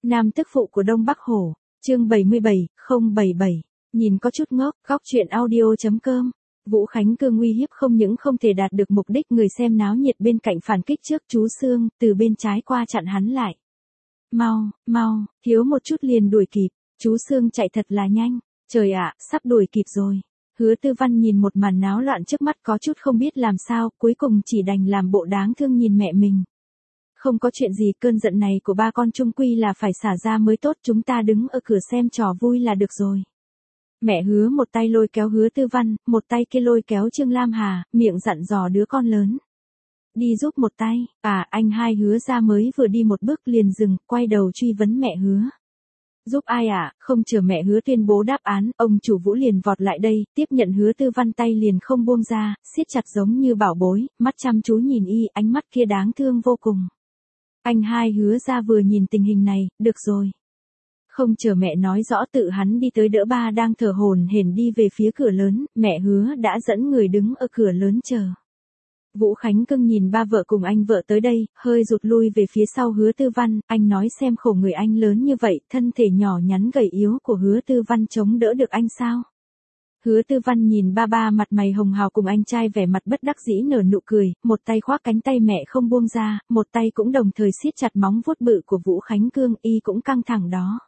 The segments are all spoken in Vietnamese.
Nam tức phụ của Đông Bắc Hổ, chương 77, 077, nhìn có chút ngốc, góc chuyện audio.com. Vũ Khánh Cương uy hiếp không những không thể đạt được mục đích, người xem náo nhiệt bên cạnh phản kích trước. Chú Sương từ bên trái qua chặn hắn lại. Mau, thiếu một chút liền đuổi kịp. Chú Sương chạy thật là nhanh. Trời ạ, sắp đuổi kịp rồi. Hứa Tư Văn nhìn một màn náo loạn trước mắt có chút không biết làm sao, cuối cùng chỉ đành làm bộ đáng thương nhìn mẹ mình. Không có chuyện gì, cơn giận này của ba con chung quy là phải xả ra mới tốt, chúng ta đứng ở cửa xem trò vui là được rồi. Mẹ Hứa một tay lôi kéo Hứa Tư Văn, một tay kia lôi kéo Trương Lam Hà, miệng dặn dò đứa con lớn. Đi giúp một tay, anh hai Hứa ra mới vừa đi một bước liền dừng, quay đầu truy vấn mẹ Hứa. Giúp ai ạ? Không chờ mẹ Hứa tuyên bố đáp án, ông chủ Vũ liền vọt lại đây, tiếp nhận Hứa Tư Văn tay liền không buông ra, siết chặt giống như bảo bối, mắt chăm chú nhìn y, ánh mắt kia đáng thương vô cùng. Anh hai Hứa ra vừa nhìn tình hình này, được rồi. Không chờ mẹ nói rõ tự hắn đi tới đỡ ba đang thở hổn hển đi về phía cửa lớn, mẹ Hứa đã dẫn người đứng ở cửa lớn chờ. Vũ Khánh Cương nhìn ba vợ cùng anh vợ tới đây, hơi rụt lui về phía sau Hứa Tư Văn, anh nói xem khổ người anh lớn như vậy, thân thể nhỏ nhắn gầy yếu của Hứa Tư Văn chống đỡ được anh sao? Hứa Tư Văn nhìn ba mặt mày hồng hào cùng anh trai vẻ mặt bất đắc dĩ nở nụ cười, một tay khoác cánh tay mẹ không buông ra, một tay cũng đồng thời siết chặt móng vuốt bự của Vũ Khánh Cương, y cũng căng thẳng đó.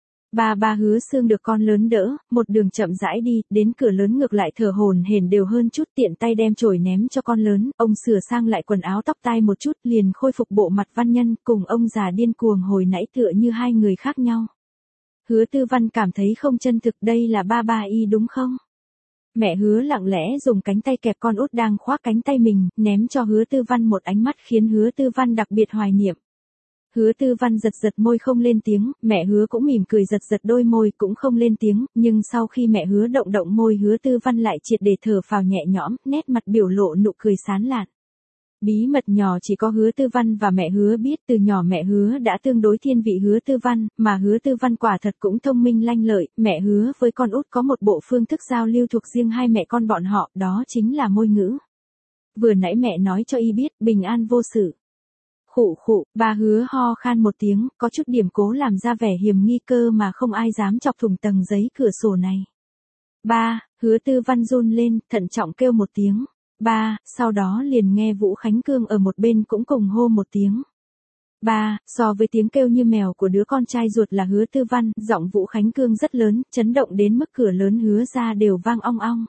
Ba Hứa Sương được con lớn đỡ, một đường chậm rãi đi, đến cửa lớn ngược lại thở hổn hển đều hơn chút, tiện tay đem chổi ném cho con lớn, ông sửa sang lại quần áo tóc tai một chút, liền khôi phục bộ mặt văn nhân, cùng ông già điên cuồng hồi nãy tựa như hai người khác nhau. Hứa Tư Văn cảm thấy không chân thực, đây là ba y đúng không? Mẹ Hứa lặng lẽ dùng cánh tay kẹp con út đang khoác cánh tay mình, ném cho Hứa Tư Văn một ánh mắt khiến Hứa Tư Văn đặc biệt hoài niệm. Hứa Tư Văn giật môi không lên tiếng, mẹ Hứa cũng mỉm cười giật đôi môi cũng không lên tiếng, nhưng sau khi mẹ Hứa động môi Hứa Tư Văn lại triệt để thở phào nhẹ nhõm, nét mặt biểu lộ nụ cười sán lạn. Bí mật nhỏ chỉ có Hứa Tư Văn và mẹ Hứa biết, từ nhỏ mẹ Hứa đã tương đối thiên vị Hứa Tư Văn, mà Hứa Tư Văn quả thật cũng thông minh lanh lợi, mẹ Hứa với con út có một bộ phương thức giao lưu thuộc riêng hai mẹ con bọn họ, đó chính là môi ngữ. Vừa nãy mẹ nói cho y biết, bình an vô sự. Khụ, ba Hứa ho khan một tiếng, có chút điểm cố làm ra vẻ hiểm nghi cơ mà không ai dám chọc thủng tầng giấy cửa sổ này. Ba, Hứa Tư Văn run lên, thận trọng kêu một tiếng. Ba, sau đó liền nghe Vũ Khánh Cương ở một bên cũng cùng hô một tiếng. Ba, so với tiếng kêu như mèo của đứa con trai ruột là Hứa Tư Văn, giọng Vũ Khánh Cương rất lớn, chấn động đến mức cửa lớn Hứa ra đều vang ong ong.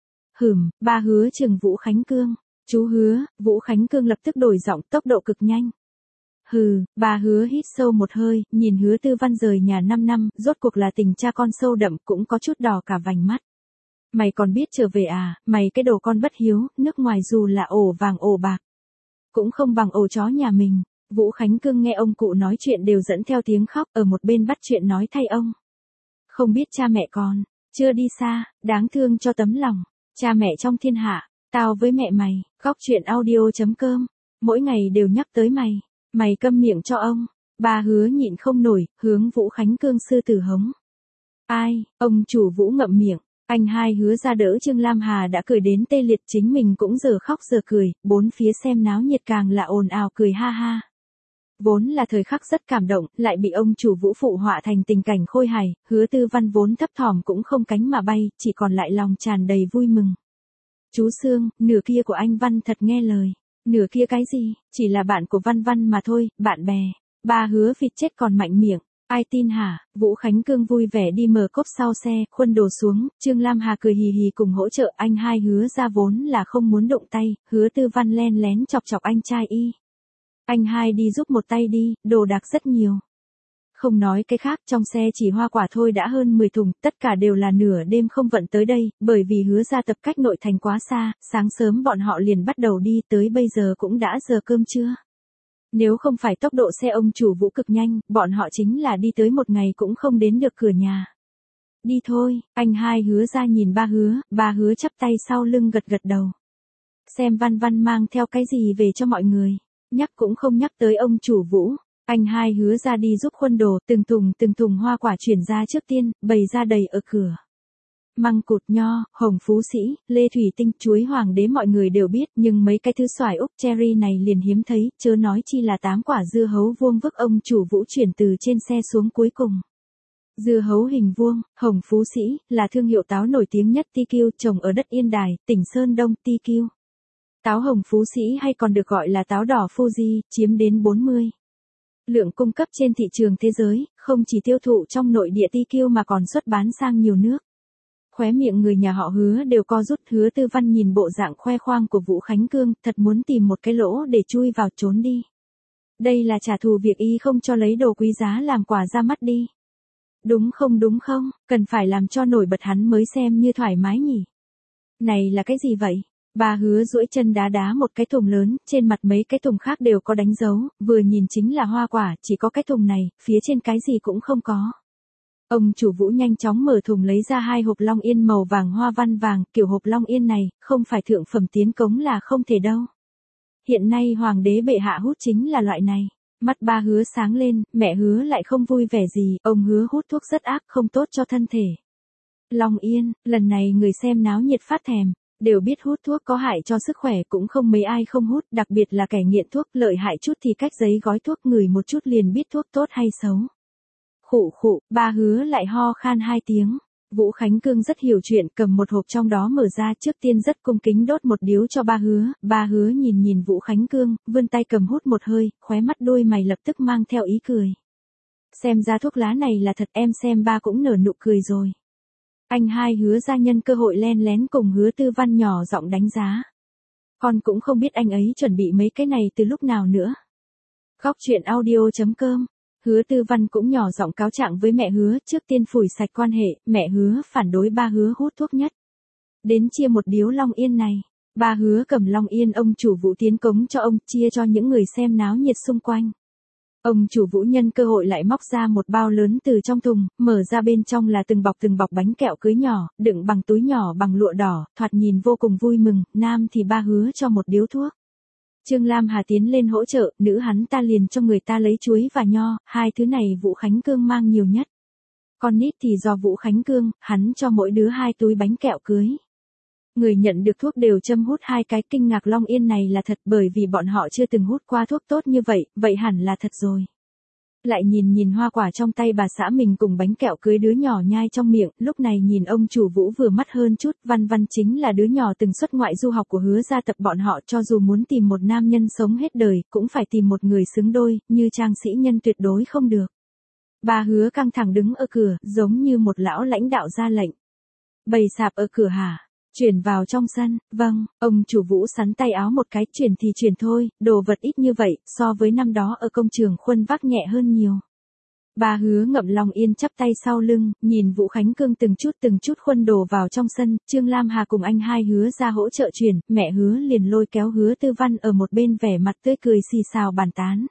Ba Hứa chừng Vũ Khánh Cương. Chú Hứa, Vũ Khánh Cương lập tức đổi giọng, tốc độ cực nhanh. Ba Hứa hít sâu một hơi, nhìn Hứa Tư Văn rời nhà 5 năm, rốt cuộc là tình cha con sâu đậm, cũng có chút đỏ cả vành mắt. Mày còn biết trở về à, mày cái đồ con bất hiếu, nước ngoài dù là ổ vàng ổ bạc, cũng không bằng ổ chó nhà mình. Vũ Khánh Cương nghe ông cụ nói chuyện đều dẫn theo tiếng khóc, ở một bên bắt chuyện nói thay ông. Không biết cha mẹ con, chưa đi xa, đáng thương cho tấm lòng, cha mẹ trong thiên hạ, tao với mẹ mày, góc chuyện audio.com, mỗi ngày đều nhắc tới mày câm miệng cho ông. Ba Hứa nhịn không nổi, hướng Vũ Khánh Cương sư tử hống. Ai, ông chủ Vũ ngậm miệng. Anh hai Hứa ra đỡ Trương Lam Hà đã cười đến tê liệt, chính mình cũng giờ khóc giờ cười, bốn phía xem náo nhiệt càng là ồn ào cười ha ha. Vốn là thời khắc rất cảm động, lại bị ông chủ Vũ phụ họa thành tình cảnh khôi hài, Hứa Tư Văn vốn thấp thỏm cũng không cánh mà bay, chỉ còn lại lòng tràn đầy vui mừng. Chú Sương, nửa kia của anh Văn thật nghe lời. Nửa kia cái gì, chỉ là bạn của Văn mà thôi, bạn bè. Ba Hứa vịt chết còn mạnh miệng. Ai tin hả? Vũ Khánh Cương vui vẻ đi mở cốp sau xe, khuân đồ xuống, Trương Lam Hà cười hì hì cùng hỗ trợ, anh hai Hứa ra vốn là không muốn động tay, Hứa Tư Văn len lén chọc anh trai y. Anh hai đi giúp một tay đi, đồ đạc rất nhiều. Không nói cái khác, trong xe chỉ hoa quả thôi đã hơn 10 thùng, tất cả đều là nửa đêm không vận tới đây, bởi vì Hứa ra tập cách nội thành quá xa, sáng sớm bọn họ liền bắt đầu đi, tới bây giờ cũng đã giờ cơm trưa. Nếu không phải tốc độ xe ông chủ Vũ cực nhanh, bọn họ chính là đi tới một ngày cũng không đến được cửa nhà. Đi thôi, anh hai Hứa ra nhìn ba Hứa chắp tay sau lưng gật đầu. Xem Văn mang theo cái gì về cho mọi người, nhắc cũng không nhắc tới ông chủ Vũ. Anh hai Hứa ra đi giúp khuân đồ, từng thùng hoa quả chuyển ra trước tiên, bày ra đầy ở cửa. măng cụt, nho, hồng phú sĩ, lê thủy tinh, chuối hoàng đế mọi người đều biết, nhưng mấy cái thứ xoài Úc cherry này liền hiếm thấy, chớ nói chi là 8 quả dưa hấu vuông vức ông chủ Vũ chuyển từ trên xe xuống cuối cùng. Dưa hấu hình vuông, hồng phú sĩ, là thương hiệu táo nổi tiếng nhất TQ, trồng ở đất Yên Đài, tỉnh Sơn Đông TQ. Táo hồng phú sĩ hay còn được gọi là táo đỏ Fuji, chiếm đến 40. Lượng cung cấp trên thị trường thế giới, không chỉ tiêu thụ trong nội địa TQ mà còn xuất bán sang nhiều nước. Khóe miệng người nhà họ Hứa đều co rút. Hứa Tư Văn nhìn bộ dạng khoe khoang của Vũ Khánh Cương, thật muốn tìm một cái lỗ để chui vào trốn đi. Đây là trả thù việc y không cho lấy đồ quý giá làm quà ra mắt đi. Đúng không, cần phải làm cho nổi bật hắn mới xem như thoải mái nhỉ. Này là cái gì vậy? Bà Hứa duỗi chân đá đá một cái thùng lớn, trên mặt mấy cái thùng khác đều có đánh dấu, vừa nhìn chính là hoa quả, chỉ có cái thùng này, phía trên cái gì cũng không có. Ông chủ Vũ nhanh chóng mở thùng lấy ra 2 hộp Long Yên màu vàng hoa văn vàng, kiểu hộp Long Yên này, không phải thượng phẩm tiến cống là không thể đâu. Hiện nay hoàng đế bệ hạ hút chính là loại này. Mắt ba Hứa sáng lên, mẹ Hứa lại không vui vẻ gì, ông Hứa hút thuốc rất ác, không tốt cho thân thể. Long Yên, lần này người xem náo nhiệt phát thèm, đều biết hút thuốc có hại cho sức khỏe, cũng không mấy ai không hút, đặc biệt là kẻ nghiện thuốc, lợi hại chút thì cách giấy gói thuốc ngửi một chút liền biết thuốc tốt hay xấu. Khụ khụ, ba Hứa lại ho khan 2 tiếng. Vũ Khánh Cương rất hiểu chuyện, cầm một hộp trong đó mở ra, trước tiên rất cung kính đốt một điếu cho ba Hứa nhìn Vũ Khánh Cương, vươn tay cầm hút một hơi, khóe mắt đôi mày lập tức mang theo ý cười. Xem ra thuốc lá này là thật, em xem ba cũng nở nụ cười rồi. Anh hai Hứa ra nhân cơ hội len lén cùng Hứa Tư Văn nhỏ giọng đánh giá. Con cũng không biết anh ấy chuẩn bị mấy cái này từ lúc nào nữa. Góc truyện audio.com. Hứa Tư Văn cũng nhỏ giọng cáo trạng với mẹ Hứa, trước tiên phủi sạch quan hệ, mẹ Hứa phản đối ba Hứa hút thuốc nhất. Đến chia một điếu Long Yên này, ba Hứa cầm Long Yên ông chủ Vũ tiến cống cho ông, chia cho những người xem náo nhiệt xung quanh. Ông chủ Vũ nhân cơ hội lại móc ra một bao lớn từ trong thùng, mở ra bên trong là từng bọc bánh kẹo cưới nhỏ, đựng bằng túi nhỏ bằng lụa đỏ, thoạt nhìn vô cùng vui mừng, nam thì ba Hứa cho một điếu thuốc. Trương Lam Hà tiến lên hỗ trợ, nữ hắn ta liền cho người ta lấy chuối và nho, 2 thứ này Vũ Khánh Cương mang nhiều nhất. Con nít thì do Vũ Khánh Cương, hắn cho mỗi đứa 2 túi bánh kẹo cưới. Người nhận được thuốc đều châm hút 2 cái, kinh ngạc Long Yên này là thật, bởi vì bọn họ chưa từng hút qua thuốc tốt như vậy hẳn là thật rồi. Lại nhìn hoa quả trong tay bà xã mình cùng bánh kẹo cưới đứa nhỏ nhai trong miệng, lúc này nhìn ông chủ Vũ vừa mắt hơn chút, Văn chính là đứa nhỏ từng xuất ngoại du học của Hứa gia tập, bọn họ cho dù muốn tìm một nam nhân sống hết đời, cũng phải tìm một người xứng đôi, như Trang Sĩ Nhân tuyệt đối không được. Bà Hứa căng thẳng đứng ở cửa, giống như một lão lãnh đạo ra lệnh. Bày sạp ở cửa hả? Chuyển vào trong sân, vâng, ông chủ Vũ sắn tay áo một cái, chuyển thì chuyển thôi, đồ vật ít như vậy, so với năm đó ở công trường khuân vác nhẹ hơn nhiều. Bà Hứa ngậm Long Yên chắp tay sau lưng, nhìn Vũ Khánh Cương từng chút khuân đồ vào trong sân, Trương Lam Hà cùng anh hai Hứa ra hỗ trợ chuyển, mẹ Hứa liền lôi kéo Hứa Tư Văn ở một bên vẻ mặt tươi cười xì xào bàn tán.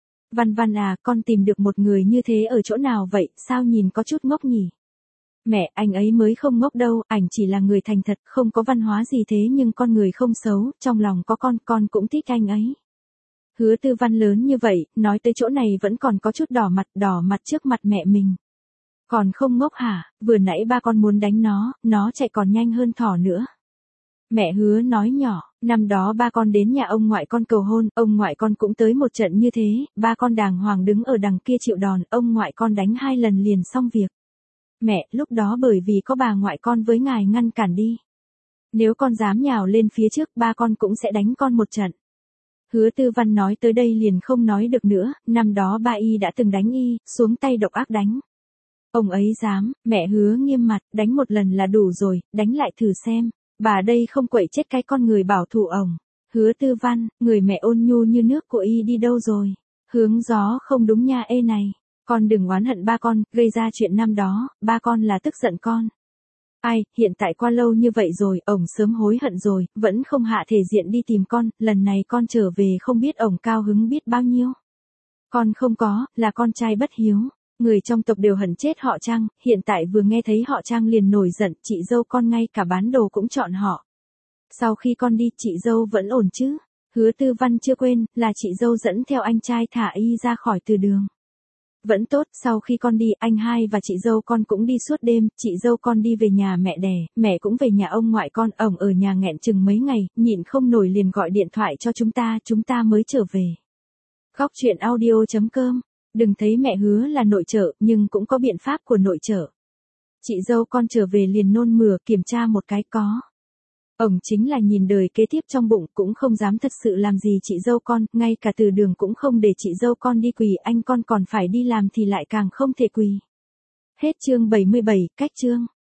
Văn à, con tìm được một người như thế ở chỗ nào vậy, sao nhìn có chút ngốc nhỉ? Mẹ, anh ấy mới không ngốc đâu, ảnh chỉ là người thành thật, không có văn hóa gì thế nhưng con người không xấu, trong lòng có con cũng thích anh ấy. Hứa Tư Văn lớn như vậy, nói tới chỗ này vẫn còn có chút đỏ mặt trước mặt mẹ mình. Còn không ngốc hả, vừa nãy ba con muốn đánh nó chạy còn nhanh hơn thỏ nữa. Mẹ Hứa nói nhỏ, năm đó ba con đến nhà ông ngoại con cầu hôn, ông ngoại con cũng tới một trận như thế, ba con đàng hoàng đứng ở đằng kia chịu đòn, ông ngoại con đánh 2 lần liền xong việc. Mẹ, lúc đó bởi vì có bà ngoại con với ngài ngăn cản đi. Nếu con dám nhào lên phía trước, ba con cũng sẽ đánh con một trận. Hứa Tư Văn nói tới đây liền không nói được nữa, năm đó ba y đã từng đánh y, xuống tay độc ác đánh. Ông ấy dám, mẹ Hứa nghiêm mặt, đánh một lần là đủ rồi, đánh lại thử xem. Bà đây không quậy chết cái con người bảo thủ ổng. Hứa Tư Văn, người mẹ ôn nhu như nước của y đi đâu rồi? Hướng gió không đúng nha ê này. Con đừng oán hận ba con, gây ra chuyện năm đó, ba con là tức giận con. Ai, hiện tại qua lâu như vậy rồi, ổng sớm hối hận rồi, vẫn không hạ thể diện đi tìm con, lần này con trở về không biết ổng cao hứng biết bao nhiêu. Con không có, là con trai bất hiếu. Người trong tộc đều hận chết họ Trang, hiện tại vừa nghe thấy họ Trang liền nổi giận, chị dâu con ngay cả bán đồ cũng chọn họ. Sau khi con đi, chị dâu vẫn ổn chứ? Hứa Tư Văn chưa quên, là chị dâu dẫn theo anh trai thả y ra khỏi từ đường. Vẫn tốt, sau khi con đi, anh hai và chị dâu con cũng đi suốt đêm, chị dâu con đi về nhà mẹ đẻ, mẹ cũng về nhà ông ngoại con, ổng ở nhà nghẹn chừng mấy ngày, nhịn không nổi liền gọi điện thoại cho chúng ta mới trở về. Góc truyện audio.com. Đừng thấy mẹ hứa là nội trợ, nhưng cũng có biện pháp của nội trợ. Chị dâu con trở về liền nôn mửa, kiểm tra một cái có. Ổng chính là nhìn đời kế tiếp trong bụng, cũng không dám thật sự làm gì chị dâu con, ngay cả từ đường cũng không để chị dâu con đi quỳ, anh con còn phải đi làm thì lại càng không thể quỳ. Hết chương 77, cách chương.